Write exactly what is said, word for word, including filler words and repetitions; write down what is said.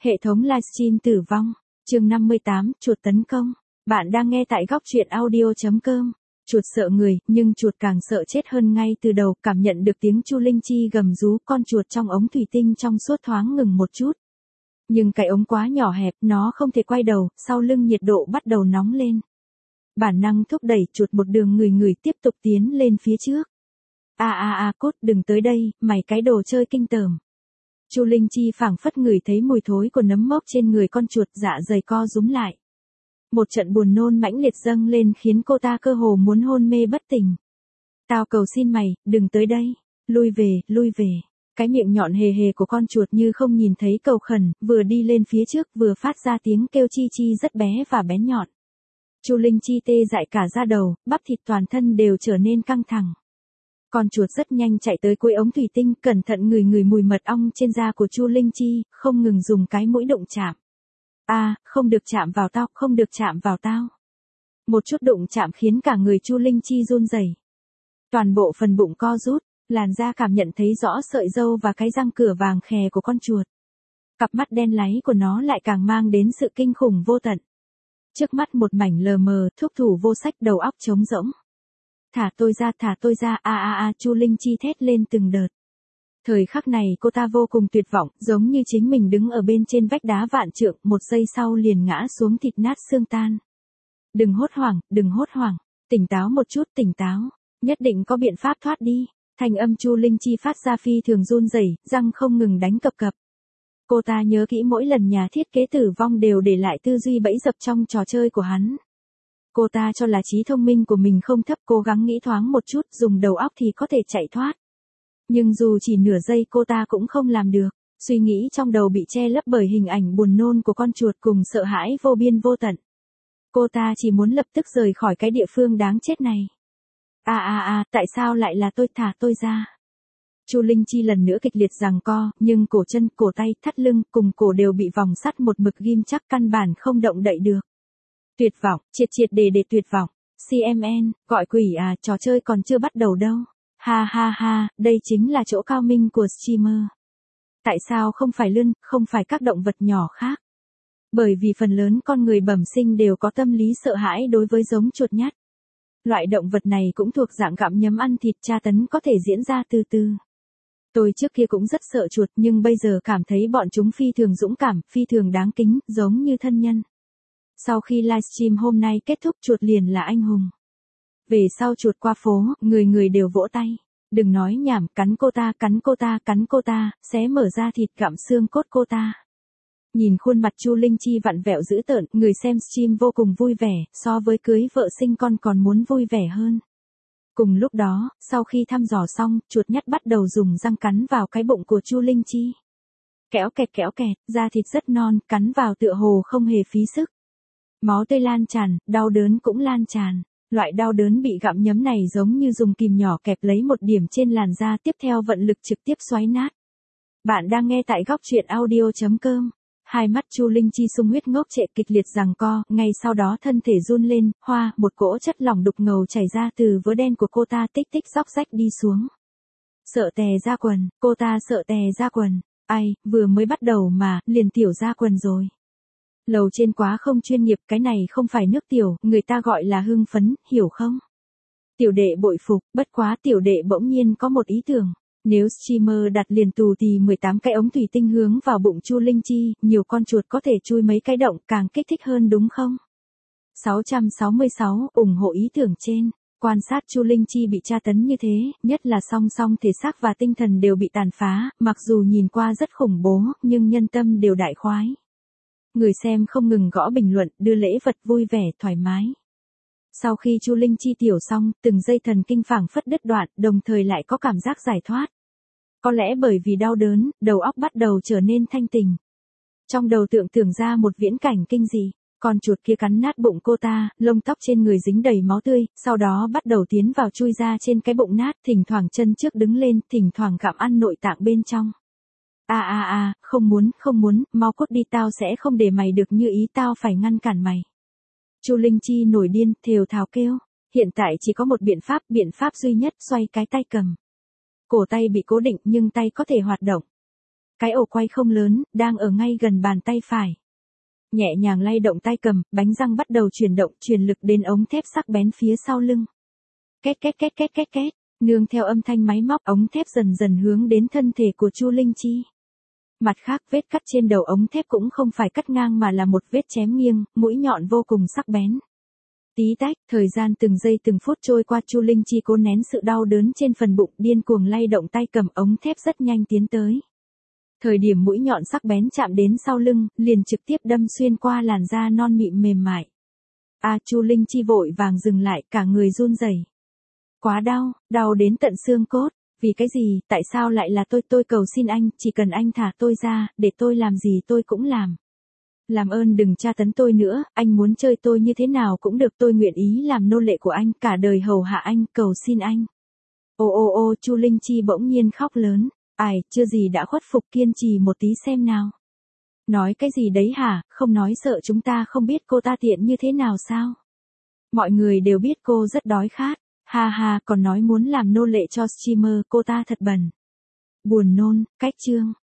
Hệ thống livestream tử vong. Chương năm mươi tám, chuột tấn công. Bạn đang nghe tại góc truyện audio chấm com. Chuột sợ người, nhưng chuột càng sợ chết hơn. Ngay từ đầu, cảm nhận được tiếng Chu Linh Chi gầm rú, con chuột trong ống thủy tinh trong suốt thoáng ngừng một chút. Nhưng cái ống quá nhỏ hẹp, nó không thể quay đầu, sau lưng nhiệt độ bắt đầu nóng lên. Bản năng thúc đẩy chuột một đường người người tiếp tục tiến lên phía trước. A a a cốt, đừng tới đây, mày cái đồ chơi kinh tởm. Chu Linh Chi phảng phất ngửi thấy mùi thối của nấm mốc trên người con chuột, dạ dày co rúm lại. Một trận buồn nôn mãnh liệt dâng lên khiến cô ta cơ hồ muốn hôn mê bất tỉnh. Tao cầu xin mày, đừng tới đây, lui về, lui về. Cái miệng nhọn hề hề của con chuột như không nhìn thấy cầu khẩn, vừa đi lên phía trước vừa phát ra tiếng kêu chi chi rất bé và bén nhọn. Chu Linh Chi tê dại cả da đầu, bắp thịt toàn thân đều trở nên căng thẳng. Con chuột rất nhanh chạy tới cuối ống thủy tinh, cẩn thận ngửi ngửi mùi mật ong trên da của Chu Linh Chi, không ngừng dùng cái mũi đụng chạm. A, à, không được chạm vào tao, không được chạm vào tao. Một chút đụng chạm khiến cả người Chu Linh Chi run rẩy. Toàn bộ phần bụng co rút, làn da cảm nhận thấy rõ sợi râu và cái răng cửa vàng khè của con chuột. Cặp mắt đen láy của nó lại càng mang đến sự kinh khủng vô tận. Trước mắt một mảnh lờ mờ, thuốc thủ vô sách, đầu óc trống rỗng. Thả tôi ra, thả tôi ra, a a a, Chu Linh Chi thét lên từng đợt. Thời khắc này cô ta vô cùng tuyệt vọng, giống như chính mình đứng ở bên trên vách đá vạn trượng, một giây sau liền ngã xuống thịt nát xương tan. Đừng hốt hoảng, đừng hốt hoảng, tỉnh táo một chút, tỉnh táo, nhất định có biện pháp thoát đi. Thanh âm Chu Linh Chi phát ra phi thường run rẩy, răng không ngừng đánh cập cập. Cô ta nhớ kỹ mỗi lần nhà thiết kế tử vong đều để lại tư duy bẫy dập trong trò chơi của hắn. Cô ta cho là trí thông minh của mình không thấp, cố gắng nghĩ thoáng một chút, dùng đầu óc thì có thể chạy thoát. Nhưng dù chỉ nửa giây cô ta cũng không làm được, suy nghĩ trong đầu bị che lấp bởi hình ảnh buồn nôn của con chuột cùng sợ hãi vô biên vô tận. Cô ta chỉ muốn lập tức rời khỏi cái địa phương đáng chết này. A a a, tại sao lại là tôi, thả tôi ra. Chu Linh Chi lần nữa kịch liệt giằng co, nhưng cổ chân, cổ tay, thắt lưng cùng cổ đều bị vòng sắt một mực ghim chắc, căn bản không động đậy được. Tuyệt vọng, triệt triệt để để tuyệt vọng. xê em en, gọi quỷ à, trò chơi còn chưa bắt đầu đâu. Ha ha ha, đây chính là chỗ cao minh của streamer. Tại sao không phải lươn, không phải các động vật nhỏ khác? Bởi vì phần lớn con người bẩm sinh đều có tâm lý sợ hãi đối với giống chuột nhắt. Loại động vật này cũng thuộc dạng gặm nhấm ăn thịt, tra tấn có thể diễn ra từ từ. Tôi trước kia cũng rất sợ chuột, nhưng bây giờ cảm thấy bọn chúng phi thường dũng cảm, phi thường đáng kính, giống như thân nhân. Sau khi livestream hôm nay kết thúc, chuột liền là anh hùng. Về sau chuột qua phố, người người đều vỗ tay. Đừng nói nhảm, cắn cô ta, cắn cô ta, cắn cô ta, xé mở ra thịt, gặm xương cốt cô ta. Nhìn khuôn mặt Chu Linh Chi vặn vẹo dữ tợn, người xem stream vô cùng vui vẻ, so với cưới vợ sinh con còn muốn vui vẻ hơn. Cùng lúc đó, sau khi thăm dò xong, chuột nhắt bắt đầu dùng răng cắn vào cái bụng của Chu Linh Chi. Kéo kẹt kéo kẹt, da thịt rất non, cắn vào tựa hồ không hề phí sức. Máu tươi lan tràn, đau đớn cũng lan tràn. Loại đau đớn bị gặm nhấm này giống như dùng kìm nhỏ kẹp lấy một điểm trên làn da, tiếp theo vận lực trực tiếp xoáy nát. Bạn đang nghe tại góc truyện audio chấm com. Hai mắt Chu Linh Chi sung huyết ngốc trệ, kịch liệt giằng co, ngay sau đó thân thể run lên, hoa, một cỗ chất lỏng đục ngầu chảy ra từ vớ đen của cô ta, tích tích róc rách đi xuống. Sợ tè ra quần, cô ta sợ tè ra quần. Ai, vừa mới bắt đầu mà, liền tiểu ra quần rồi. Lầu trên quá không chuyên nghiệp, cái này không phải nước tiểu, người ta gọi là hưng phấn, hiểu không? Tiểu đệ bội phục, bất quá tiểu đệ bỗng nhiên có một ý tưởng. Nếu streamer đặt liền tù thì mười tám cái ống thủy tinh hướng vào bụng Chu Linh Chi, nhiều con chuột có thể chui mấy cái động, càng kích thích hơn đúng không? sáu trăm sáu mươi sáu, ủng hộ ý tưởng trên. Quan sát Chu Linh Chi bị tra tấn như thế, nhất là song song thể xác và tinh thần đều bị tàn phá, mặc dù nhìn qua rất khủng bố, nhưng nhân tâm đều đại khoái. Người xem không ngừng gõ bình luận, đưa lễ vật, vui vẻ, thoải mái. Sau khi Chu Linh Chi tiểu xong, từng dây thần kinh phảng phất đứt đoạn, đồng thời lại có cảm giác giải thoát. Có lẽ bởi vì đau đớn, đầu óc bắt đầu trở nên thanh tỉnh. Trong đầu tưởng tượng ra một viễn cảnh kinh dị, con chuột kia cắn nát bụng cô ta, lông tóc trên người dính đầy máu tươi, sau đó bắt đầu tiến vào chui ra trên cái bụng nát, thỉnh thoảng chân trước đứng lên, thỉnh thoảng gặm ăn nội tạng bên trong. A a a, không muốn, không muốn, mau cút đi, tao sẽ không để mày được như ý, tao phải ngăn cản mày. Chu Linh Chi nổi điên, thều thào kêu. Hiện tại chỉ có một biện pháp, biện pháp duy nhất, xoay cái tay cầm. Cổ tay bị cố định nhưng tay có thể hoạt động. cái ổ quay không lớn, đang ở ngay gần bàn tay phải. Nhẹ nhàng lay động tay cầm, bánh răng bắt đầu chuyển động, truyền lực đến ống thép sắc bén phía sau lưng. Két két két két két két, nương theo âm thanh máy móc, ống thép dần dần hướng đến thân thể của Chu Linh Chi. Mặt khác, vết cắt trên đầu ống thép cũng không phải cắt ngang mà là một vết chém nghiêng, mũi nhọn vô cùng sắc bén. Tí tách, thời gian từng giây từng phút trôi qua, Chu Linh Chi cố nén sự đau đớn trên phần bụng, điên cuồng lay động tay cầm, ống thép rất nhanh tiến tới. Thời điểm mũi nhọn sắc bén chạm đến sau lưng, liền trực tiếp đâm xuyên qua làn da non mịn mềm mại. A à, Chu Linh Chi vội vàng dừng lại, cả người run rẩy. Quá đau, đau đến tận xương cốt. Vì cái gì, tại sao lại là tôi, tôi cầu xin anh, chỉ cần anh thả tôi ra, để tôi làm gì tôi cũng làm. Làm ơn đừng tra tấn tôi nữa, anh muốn chơi tôi như thế nào cũng được, tôi nguyện ý làm nô lệ của anh, cả đời hầu hạ anh, cầu xin anh. Ô ô ô, Chu Linh Chi bỗng nhiên khóc lớn. Ai, chưa gì đã khuất phục, kiên trì một tí xem nào. Nói cái gì đấy hả, không nói sợ chúng ta không biết cô ta tiện như thế nào sao? Mọi người đều biết cô rất đói khát. Ha ha, còn nói muốn làm nô lệ cho streamer, cô ta thật bẩn. Buồn nôn, cách chương.